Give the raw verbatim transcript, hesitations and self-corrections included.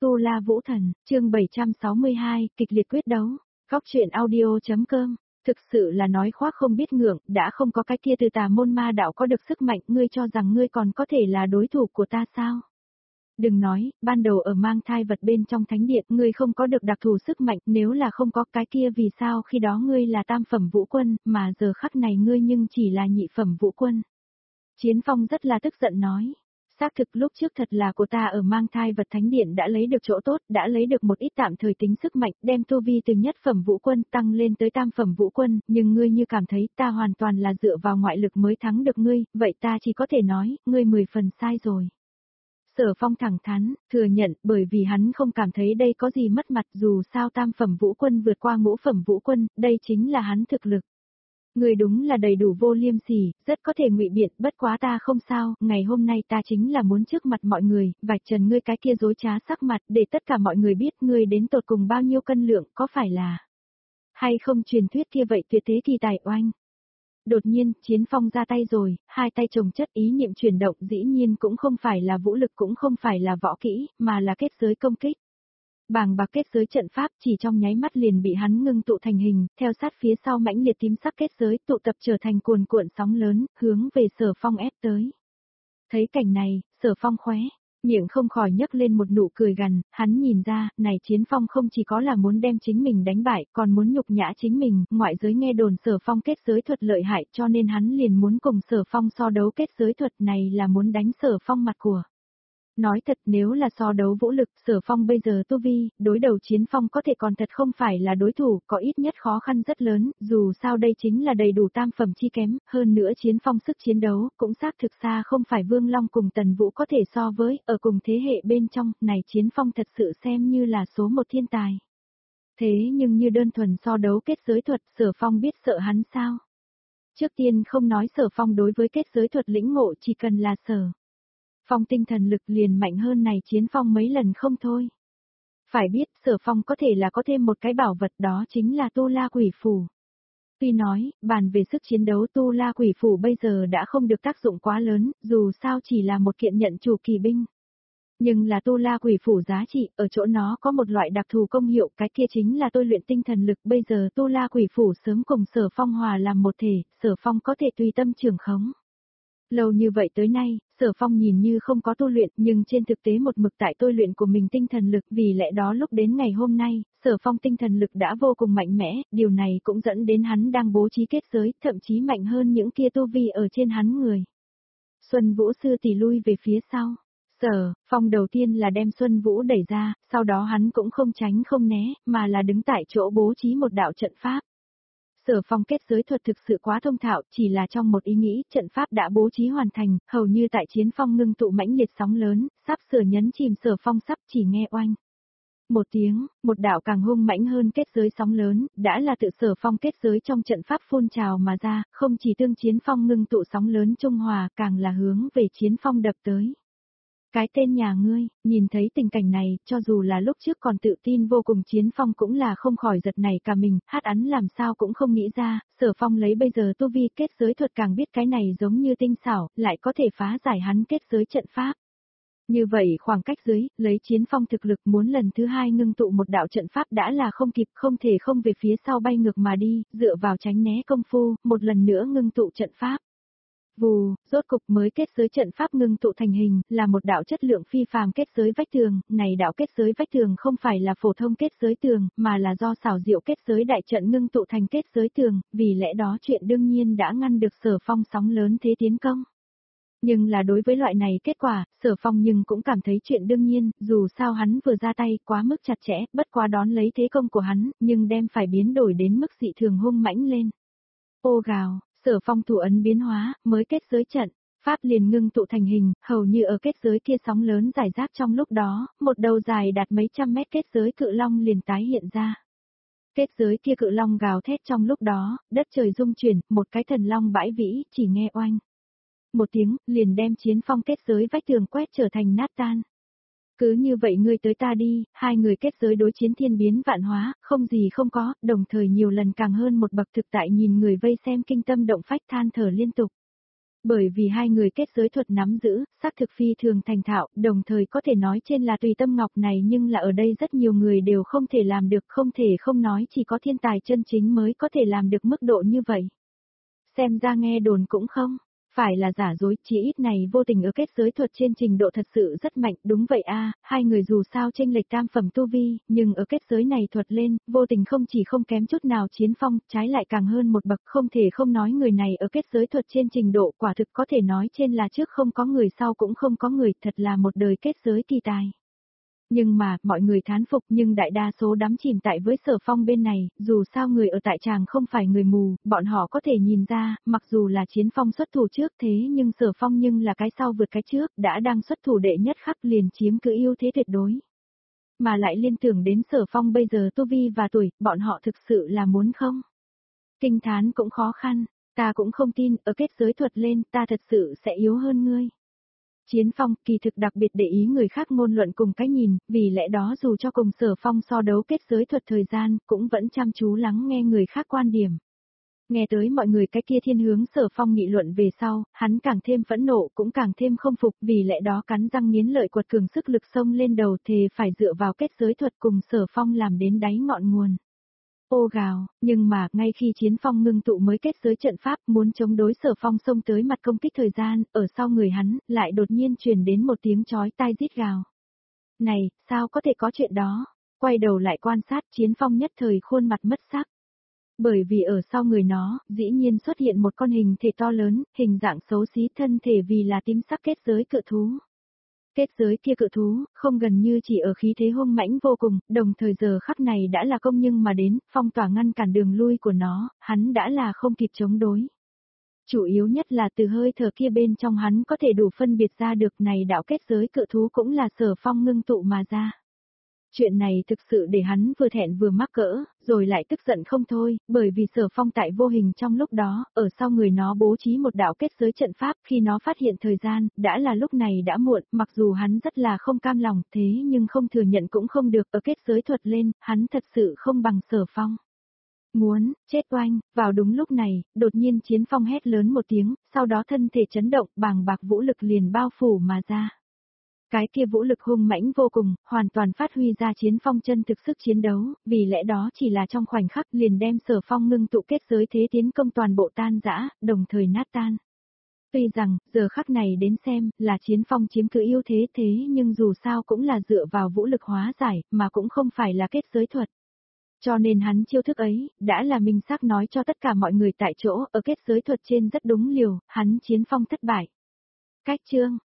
Tu La Vũ Thần, chương bảy trăm sáu mươi hai, kịch liệt quyết đấu. Góc truyện audio.com. Thực sự là nói khoác không biết ngượng, đã không có cái kia từ tà môn ma đạo có được sức mạnh, ngươi cho rằng ngươi còn có thể là đối thủ của ta sao? Đừng nói, ban đầu ở mang thai vật bên trong thánh điện, ngươi không có được đặc thù sức mạnh, nếu là không có cái kia vì sao khi đó ngươi là tam phẩm vũ quân, mà giờ khắc này ngươi nhưng chỉ là nhị phẩm vũ quân. Chiến Phong rất là tức giận nói. Xác thực lúc trước thật là của ta ở mang thai vật thánh điện đã lấy được chỗ tốt, đã lấy được một ít tạm thời tính sức mạnh, đem tu vi từ nhất phẩm vũ quân tăng lên tới tam phẩm vũ quân, nhưng ngươi như cảm thấy ta hoàn toàn là dựa vào ngoại lực mới thắng được ngươi, vậy ta chỉ có thể nói, ngươi mười phần sai rồi. Sở Phong thẳng thắn, thừa nhận, bởi vì hắn không cảm thấy đây có gì mất mặt, dù sao tam phẩm vũ quân vượt qua ngũ phẩm vũ quân, đây chính là hắn thực lực. Người đúng là đầy đủ vô liêm sỉ, rất có thể ngụy biện, bất quá ta không sao, ngày hôm nay ta chính là muốn trước mặt mọi người, vạch trần ngươi cái kia dối trá sắc mặt, để tất cả mọi người biết ngươi đến tột cùng bao nhiêu cân lượng, có phải là hay không truyền thuyết kia vậy tuyệt thế kỳ tài oanh. Đột nhiên, Chiến Phong ra tay rồi, hai tay chồng chất ý niệm chuyển động dĩ nhiên cũng không phải là vũ lực cũng không phải là võ kỹ, mà là kết giới công kích. Bàng bạc kết giới trận pháp chỉ trong nháy mắt liền bị hắn ngưng tụ thành hình, theo sát phía sau mãnh liệt tím sắc kết giới tụ tập trở thành cuồn cuộn sóng lớn, hướng về Sở Phong ép tới. Thấy cảnh này, Sở Phong khóe miệng không khỏi nhấc lên một nụ cười gằn, hắn nhìn ra, này Chiến Phong không chỉ có là muốn đem chính mình đánh bại, còn muốn nhục nhã chính mình, ngoại giới nghe đồn Sở Phong kết giới thuật lợi hại cho nên hắn liền muốn cùng Sở Phong so đấu kết giới thuật này là muốn đánh Sở Phong mặt của. Nói thật nếu là so đấu vũ lực, Sở Phong bây giờ tu vi, đối đầu Chiến Phong có thể còn thật không phải là đối thủ, có ít nhất khó khăn rất lớn, dù sao đây chính là đầy đủ tam phẩm chi kém, hơn nữa Chiến Phong sức chiến đấu, cũng xác thực xa không phải Vương Long cùng Tần Vũ có thể so với, ở cùng thế hệ bên trong, này Chiến Phong thật sự xem như là số một thiên tài. Thế nhưng như đơn thuần so đấu kết giới thuật, Sở Phong biết sợ hắn sao? Trước tiên không nói Sở Phong đối với kết giới thuật lĩnh ngộ chỉ cần là Sở Phong tinh thần lực liền mạnh hơn này Chiến Phong mấy lần không thôi. Phải biết Sở Phong có thể là có thêm một cái bảo vật đó chính là Tu La Quỷ Phủ. Tuy nói, bàn về sức chiến đấu Tu La Quỷ Phủ bây giờ đã không được tác dụng quá lớn, dù sao chỉ là một kiện nhận chủ kỳ binh. Nhưng là Tu La Quỷ Phủ giá trị, ở chỗ nó có một loại đặc thù công hiệu, cái kia chính là tôi luyện tinh thần lực, bây giờ Tu La Quỷ Phủ sớm cùng Sở Phong hòa làm một thể, Sở Phong có thể tùy tâm trưởng khống. Lâu như vậy tới nay, Sở Phong nhìn như không có tu luyện nhưng trên thực tế một mực tại tôi luyện của mình tinh thần lực vì lẽ đó lúc đến ngày hôm nay, Sở Phong tinh thần lực đã vô cùng mạnh mẽ, điều này cũng dẫn đến hắn đang bố trí kết giới, thậm chí mạnh hơn những kia tu vi ở trên hắn người. Xuân Vũ sư tỷ lui về phía sau. Sở Phong đầu tiên là đem Xuân Vũ đẩy ra, sau đó hắn cũng không tránh không né, mà là đứng tại chỗ bố trí một đạo trận pháp. Sở Phong kết giới thuật thực sự quá thông thạo, chỉ là trong một ý nghĩ, trận pháp đã bố trí hoàn thành, hầu như tại Chiến Phong ngưng tụ mãnh liệt sóng lớn, sắp sửa nhấn chìm Sở Phong sắp chỉ nghe oanh. Một tiếng, một đạo càng hung mãnh hơn kết giới sóng lớn, đã là tự Sở Phong kết giới trong trận pháp phun trào mà ra, không chỉ tương Chiến Phong ngưng tụ sóng lớn trung hòa, càng là hướng về Chiến Phong đập tới. Cái tên nhà ngươi, nhìn thấy tình cảnh này, cho dù là lúc trước còn tự tin vô cùng Chiến Phong cũng là không khỏi giật nảy cả mình, hát ắn làm sao cũng không nghĩ ra, Sở Phong lấy bây giờ tu vi kết giới thuật càng biết cái này giống như tinh xảo, lại có thể phá giải hắn kết giới trận pháp. Như vậy khoảng cách dưới, lấy Chiến Phong thực lực muốn lần thứ hai ngưng tụ một đạo trận pháp đã là không kịp, không thể không về phía sau bay ngược mà đi, dựa vào tránh né công phu, một lần nữa ngưng tụ trận pháp. Vù, rốt cục mới kết giới trận pháp ngưng tụ thành hình, là một đạo chất lượng phi phàm kết giới vách tường, này đạo kết giới vách tường không phải là phổ thông kết giới tường, mà là do xảo diệu kết giới đại trận ngưng tụ thành kết giới tường, vì lẽ đó chuyện đương nhiên đã ngăn được Sở Phong sóng lớn thế tiến công. Nhưng là đối với loại này kết quả, Sở Phong nhưng cũng cảm thấy chuyện đương nhiên, dù sao hắn vừa ra tay quá mức chặt chẽ, bất quá đón lấy thế công của hắn, nhưng đem phải biến đổi đến mức dị thường hung mãnh lên. Ô gào. Sở Phong thủ ấn biến hóa, mới kết giới trận, pháp liền ngưng tụ thành hình, hầu như ở kết giới kia sóng lớn giải rác trong lúc đó, một đầu dài đạt mấy trăm mét kết giới cự long liền tái hiện ra. Kết giới kia cự long gào thét trong lúc đó, đất trời rung chuyển, một cái thần long bãi vĩ, chỉ nghe oanh. Một tiếng, liền đem Chiến Phong kết giới vách tường quét trở thành nát tan. Cứ như vậy ngươi tới ta đi, hai người kết giới đối chiến thiên biến vạn hóa, không gì không có, đồng thời nhiều lần càng hơn một bậc thực tại nhìn người vây xem kinh tâm động phách than thở liên tục. Bởi vì hai người kết giới thuật nắm giữ, xác thực phi thường thành thạo, đồng thời có thể nói trên là tùy tâm ngọc này nhưng là ở đây rất nhiều người đều không thể làm được, không thể không nói chỉ có thiên tài chân chính mới có thể làm được mức độ như vậy. Xem ra nghe đồn cũng không, phải là giả dối, chỉ ít này vô tình ở kết giới thuật trên trình độ thật sự rất mạnh, đúng vậy a, hai người dù sao chênh lệch tam phẩm tu vi, nhưng ở kết giới này thuật lên, vô tình không chỉ không kém chút nào Chiến Phong, trái lại càng hơn một bậc, không thể không nói người này ở kết giới thuật trên trình độ quả thực có thể nói trên là trước không có người sau cũng không có người, thật là một đời kết giới kỳ tài. Nhưng mà, mọi người thán phục nhưng đại đa số đắm chìm tại với Sở Phong bên này, dù sao người ở tại tràng không phải người mù, bọn họ có thể nhìn ra, mặc dù là Chiến Phong xuất thủ trước thế nhưng Sở Phong nhưng là cái sau vượt cái trước, đã đang xuất thủ đệ nhất khắc liền chiếm cứ ưu thế tuyệt đối. Mà lại liên tưởng đến Sở Phong bây giờ tu vi và tuổi, bọn họ thực sự là muốn không? Kinh thán cũng khó khăn, ta cũng không tin, ở kết giới thuật lên ta thật sự sẽ yếu hơn ngươi. Chiến Phong kỳ thực đặc biệt để ý người khác ngôn luận cùng cái nhìn, vì lẽ đó dù cho cùng Sở Phong so đấu kết giới thuật thời gian, cũng vẫn chăm chú lắng nghe người khác quan điểm. Nghe tới mọi người cái kia thiên hướng Sở Phong nghị luận về sau, hắn càng thêm phẫn nộ cũng càng thêm không phục, vì lẽ đó cắn răng nghiến lợi quật cường sức lực xông lên đầu thề phải dựa vào kết giới thuật cùng Sở Phong làm đến đáy ngọn nguồn. Ô gào, nhưng mà, ngay khi Chiến Phong ngưng tụ mới kết giới trận pháp muốn chống đối Sở Phong xông tới mặt công kích thời gian, ở sau người hắn, lại đột nhiên truyền đến một tiếng chói tai rít gào. Này, sao có thể có chuyện đó? Quay đầu lại quan sát Chiến Phong nhất thời khuôn mặt mất sắc. Bởi vì ở sau người nó, dĩ nhiên xuất hiện một con hình thể to lớn, hình dạng xấu xí thân thể vì là tím sắc kết giới cự thú. Kết giới kia cự thú, không gần như chỉ ở khí thế hung mãnh vô cùng, đồng thời giờ khắc này đã là công nhưng mà đến, phong tỏa ngăn cản đường lui của nó, hắn đã là không kịp chống đối. Chủ yếu nhất là từ hơi thở kia bên trong hắn có thể đủ phân biệt ra được này đạo kết giới cự thú cũng là Sở Phong ngưng tụ mà ra. Chuyện này thực sự để hắn vừa thẹn vừa mắc cỡ, rồi lại tức giận không thôi, bởi vì Sở Phong tại vô hình trong lúc đó, ở sau người nó bố trí một đạo kết giới trận pháp khi nó phát hiện thời gian, đã là lúc này đã muộn, mặc dù hắn rất là không cam lòng thế nhưng không thừa nhận cũng không được, ở kết giới thuật lên, hắn thật sự không bằng Sở Phong. Muốn, chết oanh, vào đúng lúc này, đột nhiên Chiến Phong hét lớn một tiếng, sau đó thân thể chấn động, bàng bạc vũ lực liền bao phủ mà ra. Cái kia vũ lực hung mãnh vô cùng, hoàn toàn phát huy ra Chiến Phong chân thực sức chiến đấu, vì lẽ đó chỉ là trong khoảnh khắc liền đem Sở Phong ngưng tụ kết giới thế tiến công toàn bộ tan rã, đồng thời nát tan. Tuy rằng, giờ khắc này đến xem, là Chiến Phong chiếm cứ ưu thế thế nhưng dù sao cũng là dựa vào vũ lực hóa giải, mà cũng không phải là kết giới thuật. Cho nên hắn chiêu thức ấy, đã là minh xác nói cho tất cả mọi người tại chỗ, ở kết giới thuật trên rất đúng liều, hắn Chiến Phong thất bại. Cách chương